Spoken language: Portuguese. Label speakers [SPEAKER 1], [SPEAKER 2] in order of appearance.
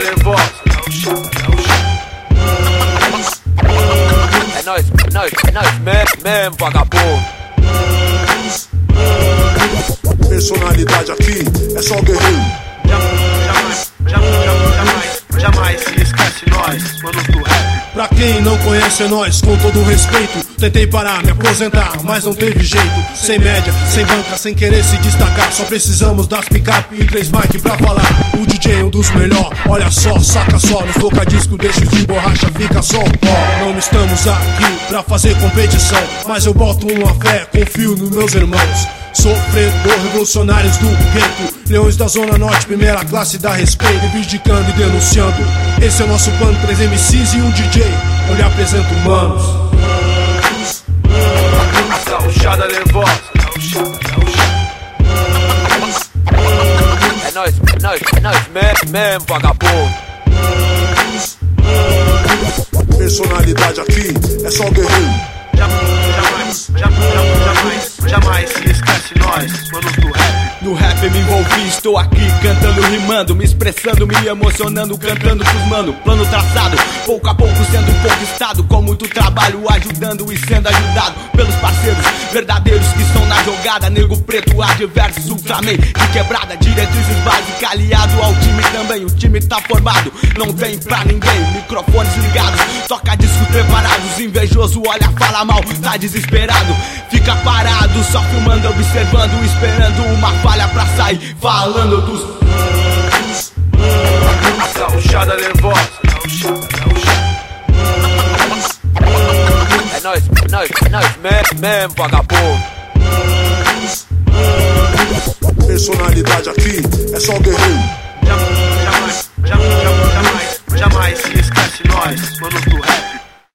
[SPEAKER 1] nervosa. É nóis mesmo, vagabundo.
[SPEAKER 2] Personalidade aqui é só guerreiro.
[SPEAKER 1] Jamais se esquece nós, manos do rap.
[SPEAKER 2] Pra quem não conhece é nós, com todo respeito. Tentei parar, me aposentar, mas não teve jeito. Sem média, sem banca, sem querer se destacar. Só precisamos das picape e 3 mic pra falar. O DJ é um dos melhor, olha só, saca só. Nos tocadiscos deixo de borracha, fica só o pó. Não estamos aqui pra fazer competição, mas eu boto uma fé, confio nos meus irmãos. Sofredor, revolucionários do gueto, leões da zona norte, primeira classe dá respeito. Reivindicando e denunciando, esse é o nosso plano. 3 MCs e um DJ, eu lhe apresento manos.
[SPEAKER 1] Gauchada nervosa. É nóis mesmo, vagabundo.
[SPEAKER 2] Personalidade aqui é só guerreiro.
[SPEAKER 1] Jamais se esquece nós, manos do rap.
[SPEAKER 3] No rap me envolvi, estou aqui cantando, rimando, me expressando, me emocionando, cantando pros mano. Plano traçado, pouco a pouco sendo conquistado, com muito trabalho, ajudando e sendo ajudado pelos parceiros verdadeiros que estão na jogada. Nego preto, adversos, Ultraman de quebrada, diretrizes básicas, aliado ao time também. O time tá formado, não tem pra ninguém. Microfones ligados, toca discos preparados. Invejoso olha, fala mal, tá desesperado. Fica parado, só filmando, observando, esperando uma falha pra sair, falando dos...
[SPEAKER 1] Gauchada nervosa. É nóis mesmo, vagabundo.
[SPEAKER 2] Personalidade aqui é só guerreiro.
[SPEAKER 1] Jamais se esquece nós, manos